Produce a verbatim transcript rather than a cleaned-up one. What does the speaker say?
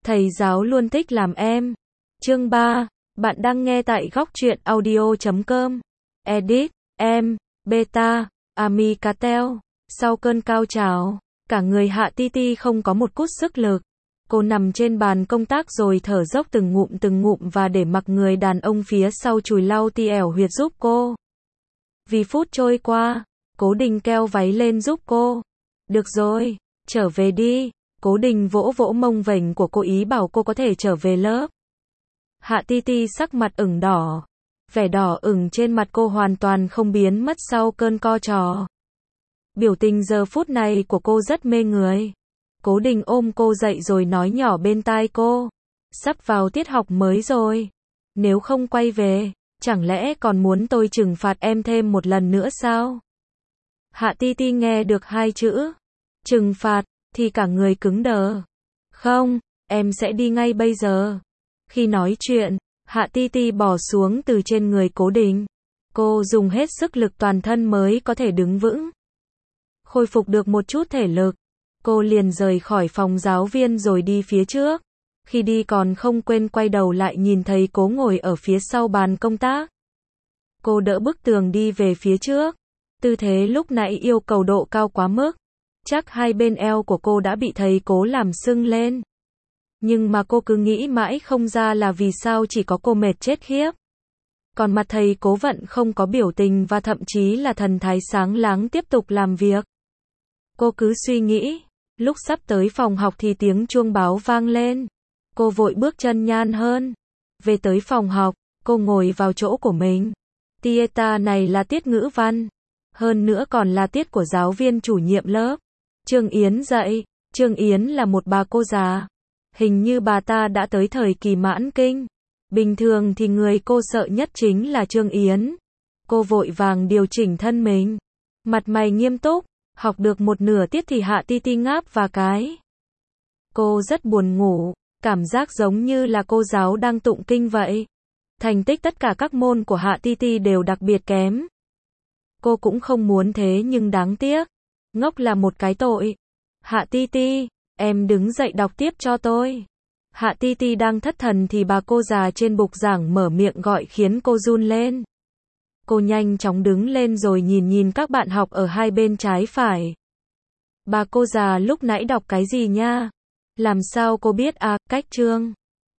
Thầy giáo luôn thích làm em. Chương ba. Bạn đang nghe tại góc truyện audio chấm com. Edit, em, Beta, Ami Catel. Sau cơn cao trào, cả người Hạ Ti Ti không có một chút sức lực. Cô nằm trên bàn công tác rồi thở dốc từng ngụm từng ngụm và để mặc người đàn ông phía sau chùi lau ti ẻo huyệt giúp cô. Vì phút trôi qua, Cố Đình keo váy lên giúp cô. Được rồi, trở về đi. Cố Đình vỗ vỗ mông vểnh của cô ý bảo cô có thể trở về lớp. Hạ Ti Ti sắc mặt ửng đỏ. Vẻ đỏ ửng trên mặt cô hoàn toàn không biến mất sau cơn co trò. Biểu tình giờ phút này của cô rất mê người. Cố Đình ôm cô dậy rồi nói nhỏ bên tai cô. Sắp vào tiết học mới rồi. Nếu không quay về, chẳng lẽ còn muốn tôi trừng phạt em thêm một lần nữa sao? Hạ Ti Ti nghe được hai chữ trừng phạt thì cả người cứng đờ. Không, em sẽ đi ngay bây giờ. Khi nói chuyện, Hạ Ti Ti bỏ xuống từ trên người Cố Đình. Cô dùng hết sức lực toàn thân mới có thể đứng vững. Khôi phục được một chút thể lực, cô liền rời khỏi phòng giáo viên rồi đi phía trước. Khi đi còn không quên quay đầu lại nhìn thấy Cố ngồi ở phía sau bàn công tác. Cô đỡ bức tường đi về phía trước. Tư thế lúc nãy yêu cầu độ cao quá mức. Chắc hai bên eo của cô đã bị thầy Cố làm sưng lên. Nhưng mà cô cứ nghĩ mãi không ra là vì sao chỉ có cô mệt chết khiếp. Còn mặt thầy Cố vẫn không có biểu tình và thậm chí là thần thái sáng láng tiếp tục làm việc. Cô cứ suy nghĩ, lúc sắp tới phòng học thì tiếng chuông báo vang lên. Cô vội bước chân nhan hơn. Về tới phòng học, cô ngồi vào chỗ của mình. Tiết này là tiết ngữ văn. Hơn nữa còn là tiết của giáo viên chủ nhiệm lớp. Trương Yến dạy. Trương Yến là một bà cô già. Hình như bà ta đã tới thời kỳ mãn kinh. Bình thường thì người cô sợ nhất chính là Trương Yến. Cô vội vàng điều chỉnh thân mình. Mặt mày nghiêm túc. Học được một nửa tiết thì Hạ Ti Ti ngáp và cái. Cô rất buồn ngủ. Cảm giác giống như là cô giáo đang tụng kinh vậy. Thành tích tất cả các môn của Hạ Ti Ti đều đặc biệt kém. Cô cũng không muốn thế nhưng đáng tiếc. Ngốc là một cái tội. Hạ Ti Ti, em đứng dậy đọc tiếp cho tôi. Hạ Ti Ti đang thất thần thì bà cô già trên bục giảng mở miệng gọi khiến cô run lên. Cô nhanh chóng đứng lên rồi nhìn nhìn các bạn học ở hai bên trái phải. Bà cô già lúc nãy đọc cái gì nha? Làm sao cô biết à, cách chương.